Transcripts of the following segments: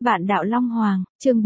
Vạn đạo Long Hoàng, chương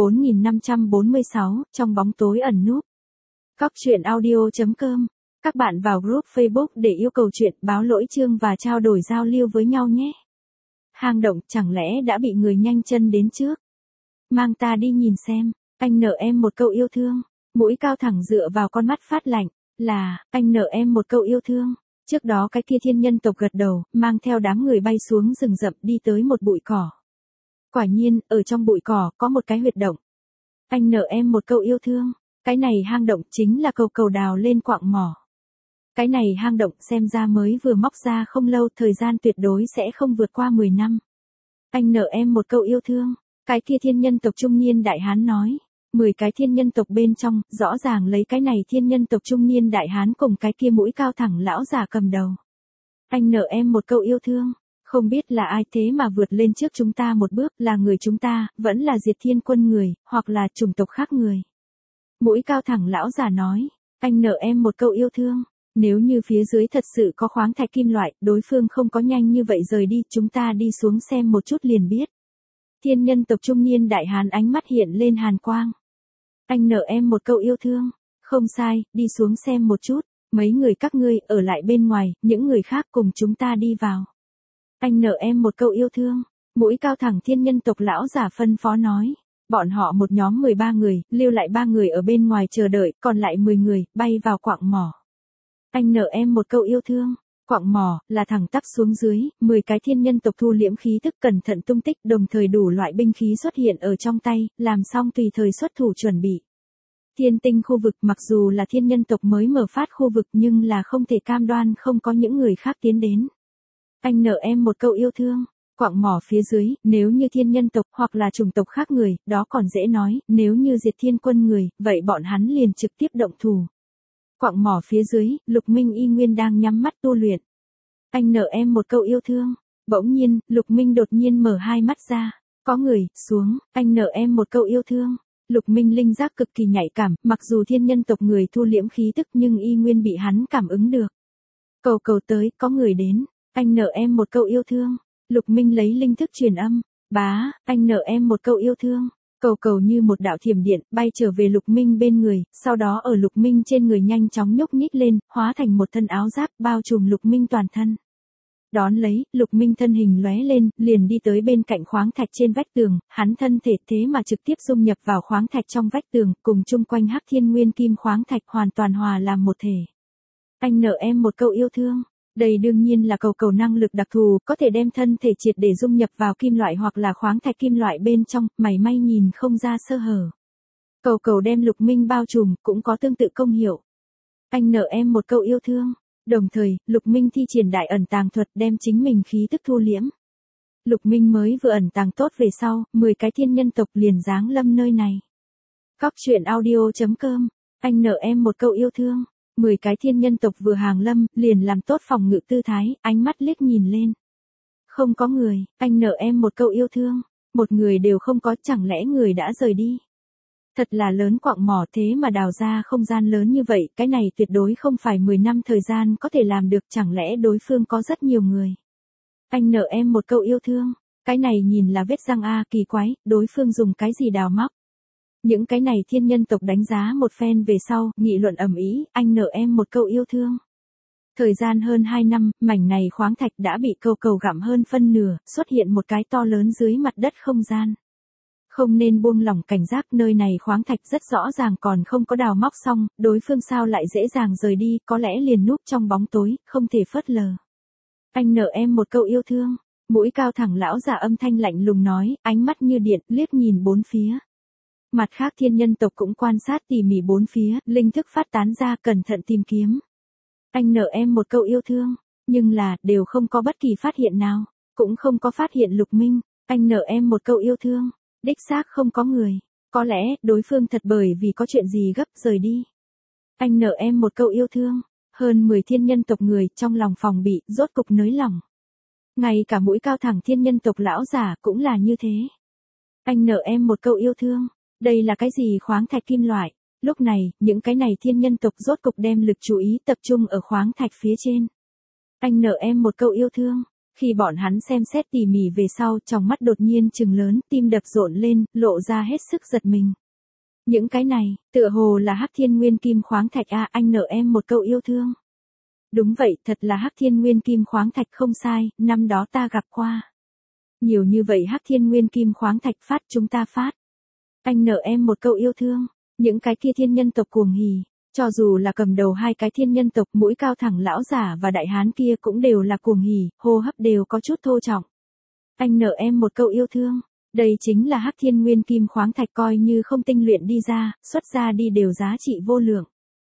4546, trong bóng tối ẩn núp. Cóc truyện audio.com. Các bạn vào group Facebook để yêu cầu chuyện, báo lỗi chương và trao đổi giao lưu với nhau nhé. Hang động chẳng lẽ đã bị người nhanh chân đến trước? Mang ta đi nhìn xem, anh nợ em một câu yêu thương. Mũi cao thẳng dựa vào con mắt phát lạnh, là, anh nợ em một câu yêu thương. Trước đó cái kia thiên nhân tộc gật đầu, mang theo đám người bay xuống rừng rậm đi tới một bụi cỏ. Quả nhiên, ở trong bụi cỏ có một cái huyệt động. Anh nợ em một câu yêu thương. Cái này hang động chính là cầu cầu đào lên quạng mỏ. Cái này hang động xem ra mới vừa móc ra không lâu, thời gian tuyệt đối sẽ không vượt qua 10 năm. Anh nợ em một câu yêu thương. Cái kia thiên nhân tộc trung niên đại hán nói. 10 cái thiên nhân tộc bên trong, rõ ràng lấy cái này thiên nhân tộc trung niên đại hán cùng cái kia mũi cao thẳng lão già cầm đầu. Anh nợ em một câu yêu thương. Không biết là ai thế mà vượt lên trước chúng ta một bước, là người chúng ta, vẫn là Diệt Thiên quân người, hoặc là chủng tộc khác người. Mũi cao thẳng lão già nói, anh nợ em một câu yêu thương. Nếu như phía dưới thật sự có khoáng thạch kim loại, đối phương không có nhanh như vậy rời đi, chúng ta đi xuống xem một chút liền biết. Thiên nhân tộc trung niên đại hán ánh mắt hiện lên hàn quang. Anh nợ em một câu yêu thương. Không sai, đi xuống xem một chút. Mấy người các ngươi ở lại bên ngoài, những người khác cùng chúng ta đi vào. Anh nợ em một câu yêu thương. Mũi cao thẳng thiên nhân tộc lão giả phân phó nói. Bọn họ một nhóm 13 người, lưu lại 3 người ở bên ngoài chờ đợi, còn lại 10 người, bay vào quạng mỏ. Anh nợ em một câu yêu thương. Quạng mỏ, là thẳng tắp xuống dưới, 10 cái thiên nhân tộc thu liễm khí tức cẩn thận tung tích, đồng thời đủ loại binh khí xuất hiện ở trong tay, làm xong tùy thời xuất thủ chuẩn bị. Thiên tinh khu vực mặc dù là thiên nhân tộc mới mở phát khu vực nhưng là không thể cam đoan không có những người khác tiến đến. Anh nợ em một câu yêu thương. Quạng mỏ phía dưới, nếu như thiên nhân tộc hoặc là chủng tộc khác người, đó còn dễ nói, nếu như Diệt Thiên quân người, vậy bọn hắn liền trực tiếp động thủ. Quạng mỏ phía dưới, Lục Minh y nguyên đang nhắm mắt tu luyện. Anh nợ em một câu yêu thương. Bỗng nhiên, Lục Minh đột nhiên mở hai mắt ra. Có người, xuống, anh nợ em một câu yêu thương. Lục Minh linh giác cực kỳ nhạy cảm, mặc dù thiên nhân tộc người thu liễm khí tức nhưng y nguyên bị hắn cảm ứng được. Cầu cầu tới, có người đến. Anh nợ em một câu yêu thương. Lục Minh lấy linh thức truyền âm. Bá, anh nợ em một câu yêu thương. Cầu cầu như một đạo thiểm điện, bay trở về Lục Minh bên người, sau đó ở Lục Minh trên người nhanh chóng nhúc nhích lên, hóa thành một thân áo giáp, bao trùm Lục Minh toàn thân. Đón lấy, Lục Minh thân hình lóe lên, liền đi tới bên cạnh khoáng thạch trên vách tường, hắn thân thể thế mà trực tiếp dung nhập vào khoáng thạch trong vách tường, cùng chung quanh Hắc Thiên Nguyên Kim khoáng thạch hoàn toàn hòa làm một thể. Anh nợ em một câu yêu thương. Đây đương nhiên là cầu cầu năng lực đặc thù, có thể đem thân thể triệt để dung nhập vào kim loại hoặc là khoáng thạch kim loại bên trong, mảy may nhìn không ra sơ hở. Cầu cầu đem Lục Minh bao trùm, cũng có tương tự công hiệu. Anh nợ em một câu yêu thương. Đồng thời, Lục Minh thi triển đại ẩn tàng thuật đem chính mình khí tức thu liễm. Lục Minh mới vừa ẩn tàng tốt về sau, 10 cái thiên nhân tộc liền giáng lâm nơi này. Cóc truyện audio.com. Anh nợ em một câu yêu thương. 10 cái thiên nhân tộc vừa hàng lâm, liền làm tốt phòng ngự tư thái, ánh mắt liếc nhìn lên. Không có người, anh nợ em một câu yêu thương. Một người đều không có, chẳng lẽ người đã rời đi. Thật là lớn quạng mỏ thế mà đào ra không gian lớn như vậy, cái này tuyệt đối không phải 10 năm thời gian có thể làm được, chẳng lẽ đối phương có rất nhiều người. Anh nợ em một câu yêu thương. Cái này nhìn là vết răng a, kỳ quái, đối phương dùng cái gì đào móc. Những cái này thiên nhân tộc đánh giá một phen về sau, nghị luận ầm ĩ, anh nợ em một câu yêu thương. Thời gian hơn 2 năm, mảnh này khoáng thạch đã bị cầu cầu gặm hơn phân nửa, xuất hiện một cái to lớn dưới mặt đất không gian. Không nên buông lỏng cảnh giác, nơi này khoáng thạch rất rõ ràng còn không có đào móc xong, đối phương sao lại dễ dàng rời đi, có lẽ liền núp trong bóng tối, không thể phớt lờ. Anh nợ em một câu yêu thương. Mũi cao thẳng lão già âm thanh lạnh lùng nói, ánh mắt như điện, liếc nhìn bốn phía. Mặt khác thiên nhân tộc cũng quan sát tỉ mỉ bốn phía, linh thức phát tán ra cẩn thận tìm kiếm. Anh nợ em một câu yêu thương, nhưng là, đều không có bất kỳ phát hiện nào, cũng không có phát hiện Lục Minh. Anh nợ em một câu yêu thương, đích xác không có người, có lẽ, đối phương thật bởi vì có chuyện gì gấp rời đi. Anh nợ em một câu yêu thương, hơn 10 thiên nhân tộc người trong lòng phòng bị, rốt cục nới lỏng. Ngay cả mũi cao thẳng thiên nhân tộc lão giả cũng là như thế. Anh nợ em một câu yêu thương. Đây là cái gì khoáng thạch kim loại? Lúc này, những cái này thiên nhân tộc rốt cục đem lực chú ý tập trung ở khoáng thạch phía trên. Anh nợ em một câu yêu thương. Khi bọn hắn xem xét tỉ mỉ về sau, trong mắt đột nhiên trừng lớn, tim đập rộn lên, lộ ra hết sức giật mình. Những cái này, tựa hồ là Hắc Thiên Nguyên Kim Khoáng Thạch a, anh nợ em một câu yêu thương. Đúng vậy, thật là Hắc Thiên Nguyên Kim Khoáng Thạch không sai, năm đó ta gặp qua. Nhiều như vậy Hắc Thiên Nguyên Kim Khoáng Thạch phát chúng ta phát. Anh nợ em một câu yêu thương, những cái kia thiên nhân tộc cuồng hỉ, cho dù là cầm đầu hai cái thiên nhân tộc mũi cao thẳng lão giả và đại hán kia cũng đều là cuồng hỉ, hô hấp đều có chút thô trọng. Anh nợ em một câu yêu thương, đây chính là Hắc Thiên Nguyên Kim Khoáng Thạch coi như không tinh luyện đi ra, xuất ra đi đều giá trị vô lượng.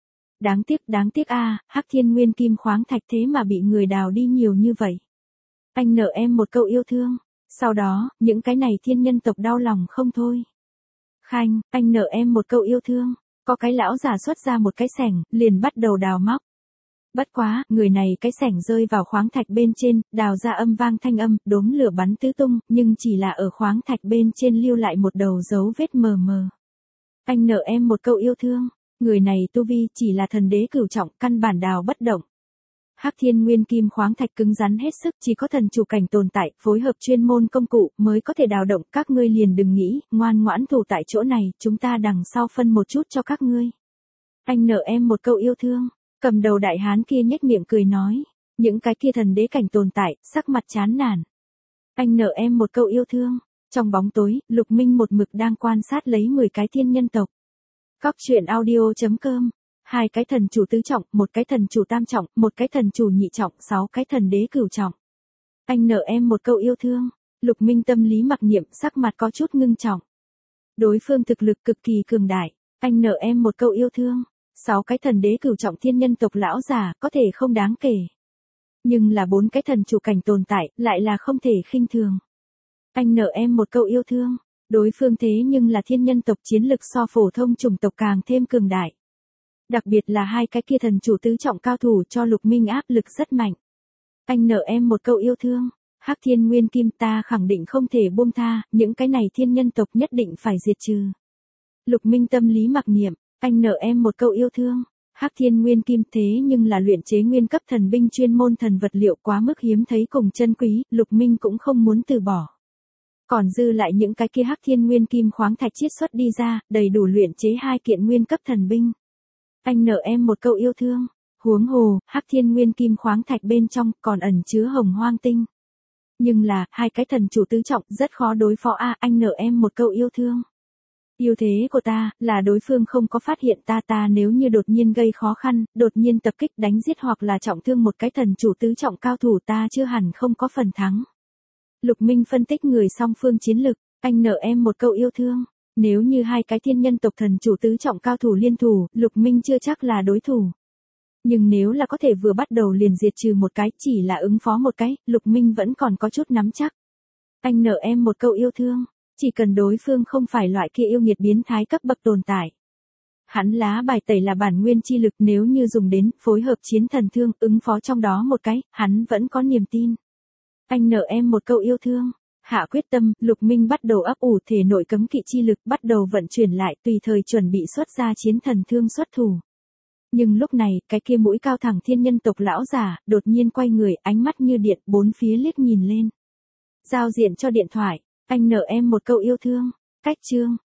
Đáng tiếc a, Hắc Thiên Nguyên Kim Khoáng Thạch thế mà bị người đào đi nhiều như vậy. Anh nợ em một câu yêu thương, sau đó, những cái này thiên nhân tộc đau lòng không thôi. Khanh, anh nợ em một câu yêu thương, có cái lão giả xuất ra một cái xẻng, liền bắt đầu đào móc. Bất quá, người này cái xẻng rơi vào khoáng thạch bên trên, đào ra âm vang thanh âm, đốm lửa bắn tứ tung, nhưng chỉ là ở khoáng thạch bên trên lưu lại một đầu dấu vết mờ mờ. Anh nợ em một câu yêu thương, người này tu vi chỉ là thần đế cửu trọng, căn bản đào bất động. Hắc Thiên Nguyên Kim Khoáng Thạch cứng rắn hết sức, chỉ có thần chủ cảnh tồn tại, phối hợp chuyên môn công cụ mới có thể đào động, các ngươi liền đừng nghĩ, ngoan ngoãn thủ tại chỗ này, chúng ta đằng sau phân một chút cho các ngươi. Anh nợ em một câu yêu thương, cầm đầu đại hán kia nhếch miệng cười nói, những cái kia thần đế cảnh tồn tại, sắc mặt chán nản. Anh nợ em một câu yêu thương, trong bóng tối, Lục Minh một mực đang quan sát lấy 10 cái thiên nhân tộc. Cóc truyện audio.com, 2 cái thần chủ tứ trọng, 1 cái thần chủ tam trọng, 1 cái thần chủ nhị trọng, 6 cái thần đế cửu trọng. Anh nợ em một câu yêu thương, Lục Minh tâm lý mặc niệm, sắc mặt có chút ngưng trọng. Đối phương thực lực cực kỳ cường đại, anh nợ em một câu yêu thương, 6 cái thần đế cửu trọng thiên nhân tộc lão già có thể không đáng kể. Nhưng là 4 cái thần chủ cảnh tồn tại, lại là không thể khinh thường. Anh nợ em một câu yêu thương, đối phương thế nhưng là thiên nhân tộc chiến lực so phổ thông chủng tộc càng thêm cường đại. Đặc biệt là 2 cái kia thần chủ tứ trọng cao thủ cho Lục Minh áp lực rất mạnh. Anh nợ em một câu yêu thương, Hắc Thiên Nguyên Kim ta khẳng định không thể buông tha, những cái này thiên nhân tộc nhất định phải diệt trừ. Lục Minh tâm lý mặc niệm, anh nợ em một câu yêu thương, Hắc Thiên Nguyên Kim thế nhưng là luyện chế nguyên cấp thần binh chuyên môn thần vật liệu quá mức hiếm thấy cùng chân quý, Lục Minh cũng không muốn từ bỏ. Còn dư lại những cái kia Hắc Thiên Nguyên Kim khoáng thạch chiết xuất đi ra, đầy đủ luyện chế 2 kiện nguyên cấp thần binh. Anh nợ em một câu yêu thương, huống hồ, Hắc Thiên Nguyên Kim khoáng thạch bên trong còn ẩn chứa hồng hoang tinh. Nhưng là, 2 cái thần chủ tứ trọng rất khó đối phó a, anh nợ em một câu yêu thương. Ưu thế của ta, là đối phương không có phát hiện ta nếu như đột nhiên gây khó khăn, đột nhiên tập kích đánh giết hoặc là trọng thương một cái thần chủ tứ trọng cao thủ ta chưa hẳn không có phần thắng. Lục Minh phân tích người song phương chiến lực, anh nợ em một câu yêu thương. Nếu như 2 cái thiên nhân tộc thần chủ tứ trọng cao thủ liên thủ, Lục Minh chưa chắc là đối thủ. Nhưng nếu là có thể vừa bắt đầu liền diệt trừ một cái, chỉ là ứng phó một cái, Lục Minh vẫn còn có chút nắm chắc. Anh nợ em một câu yêu thương, chỉ cần đối phương không phải loại kia yêu nghiệt biến thái cấp bậc tồn tại. Hắn lá bài tẩy là bản nguyên chi lực, nếu như dùng đến, phối hợp chiến thần thương, ứng phó trong đó một cái, hắn vẫn có niềm tin. Anh nợ em một câu yêu thương. Hạ quyết tâm, Lục Minh bắt đầu ấp ủ thể nội cấm kỵ chi lực, bắt đầu vận chuyển lại, tùy thời chuẩn bị xuất ra chiến thần thương xuất thủ. Nhưng lúc này, cái kia mũi cao thẳng thiên nhân tộc lão giả, đột nhiên quay người, ánh mắt như điện, bốn phía liếc nhìn lên. Giao diện cho điện thoại, anh nợ em một câu yêu thương. Cách chương.